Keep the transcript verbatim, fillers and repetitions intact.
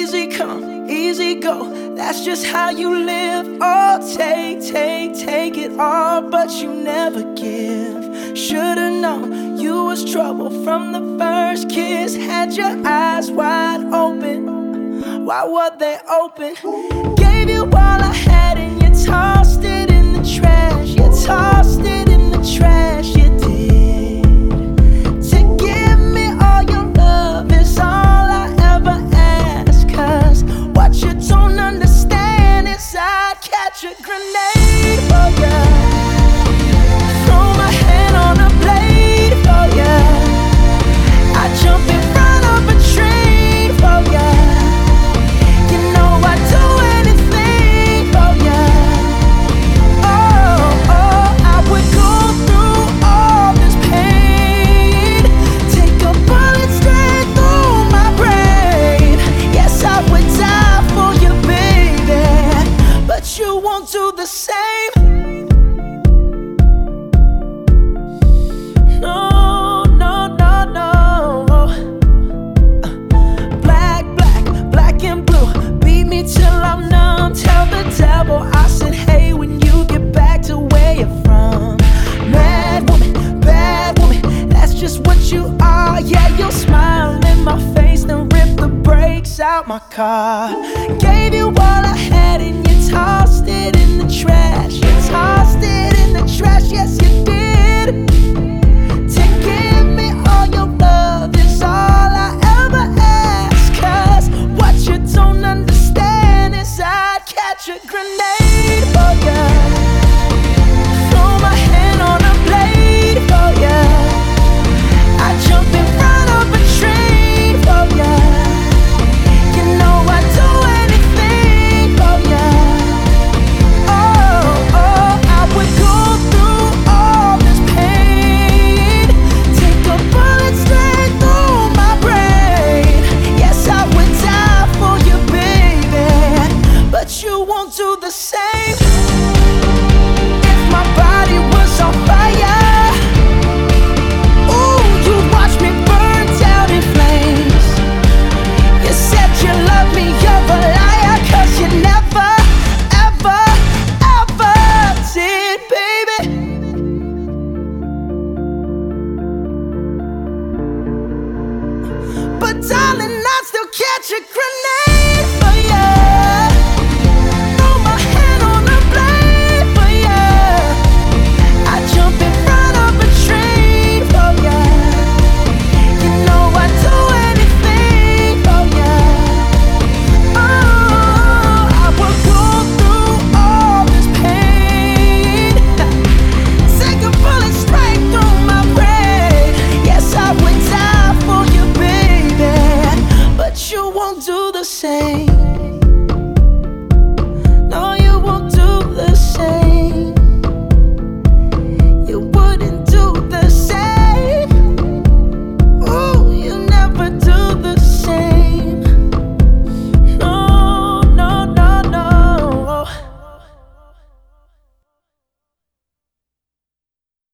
Easy come, easy go, that's just how you live. Oh, take, take, take it all, but you never give. Should've known you was trouble from the first kiss. Had your eyes wide open, why were they open? Gave you all I had and you tossed it in the trash. You tossed it in the trash, you did. To give me all your love is all I ever ask. Cause what you don't understand is I'd catch a grenade for ya, throw my hand on a blade for ya, I'd jump in front of a train for ya. You know I'd do anything for ya. Oh, oh, I would go through all this pain, take a bullet straight through my brain. Yes, I would die for you, baby, but you won't do the same. No, no, no, no. Black, black, black and blue, beat me till I'm numb. Tell the devil I said hey when you get back to where you're from. Mad woman, bad woman, that's just what you are. Yeah, you'll smile in my face, then rip the brakes out my car. Gave you all I had and you tossed it in the trash. You tossed it in the trash, yes you did. To give me all your love is all I ever ask. Cause what you don't understand is I'd catch a grenade for ya, throw my hand on a blade for ya, I'd jump in front of a train for ya. You know I'd do anything for ya. Oh, oh, I would go through all this pain, take a bullet straight through my brain. Yes, I would die for you, baby, but you won't do the same. If my body was on fire, ooh, you'd watch me burn down in flames. You said you love me, you're a liar, cause you never, ever, ever did, baby. But darling, I'd still catch a grenade.